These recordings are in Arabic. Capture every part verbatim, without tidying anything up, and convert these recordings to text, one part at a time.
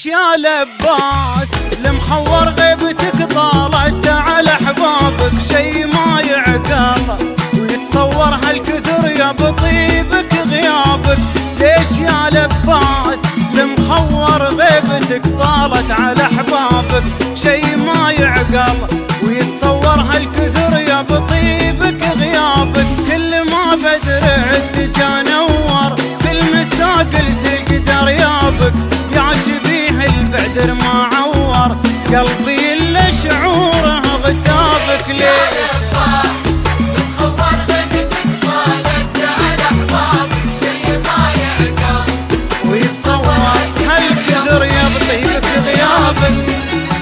ليش يا لباس المخور غيبتك طالت على احبابك شي ما يعقل ويتصور هالكثر يا بطيبك غيابك. ليش يا لباس المخور غيبتك طالت على احبابك شي ما يعقل ويتصور هالكثر يا بطيبك غيابك. كل ما بدر الدجا نور في المساء قلت القدر يابك يا شبيه البعدر ما عور قلبي الا شعوره غتابك. ليش ويتصور هالكثر يا بطيبك غيابك.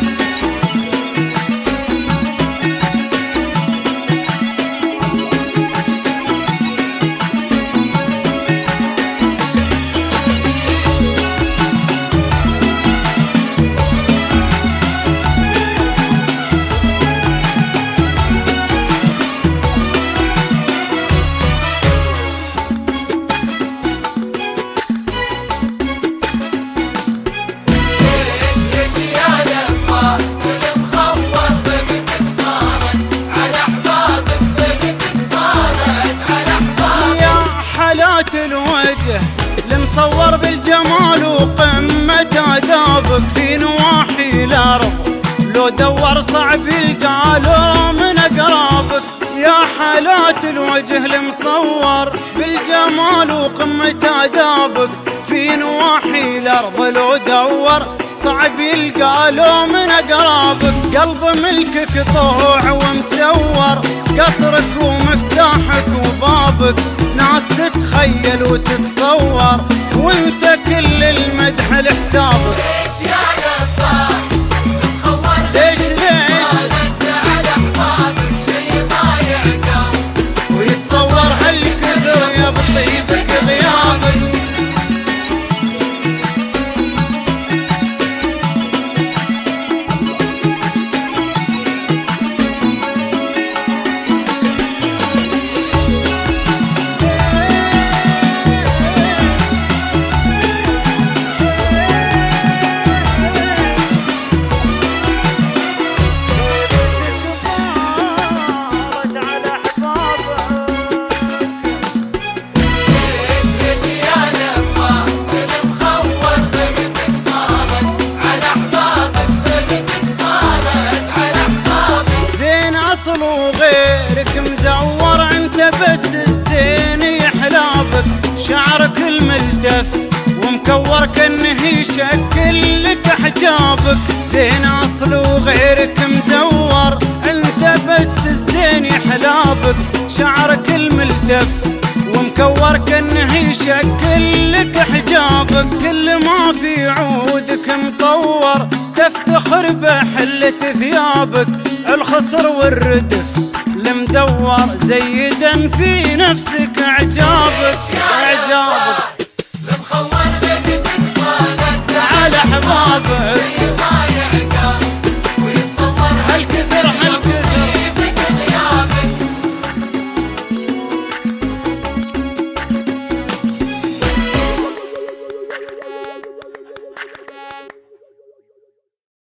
الوجه المصور بالجمال وقمة آدابك في نواحي الأرض لو دور صعب يلقى من أقرابك. يا حالات الوجه المصور بالجمال وقمة آدابك في نواحي الأرض لو دور صعب يلقى من أقرابك. قلب ملكك طوع ومسور قصرك ومفتاحك وبابك ناس تتخيل وتتصور وانت كل المدح لحسابك. ليش يا لباس مخور ليش ليش على احبابك شي ما يعقل ويتصور هالكثر يا بطيبك غيابك. وغيرك مزور انت بس الزين يحلابك شعرك الملتف ومكور كانه يشكل لك حجابك. زين اصل وغيرك مزور انت بس الزين يحلابك شعرك الملتف ومكور كانه يشكل لك حجابك. كل ما في عودك مطور تفتخر بحلة ثيابك الخصر والردف المدور زيدا في نفسك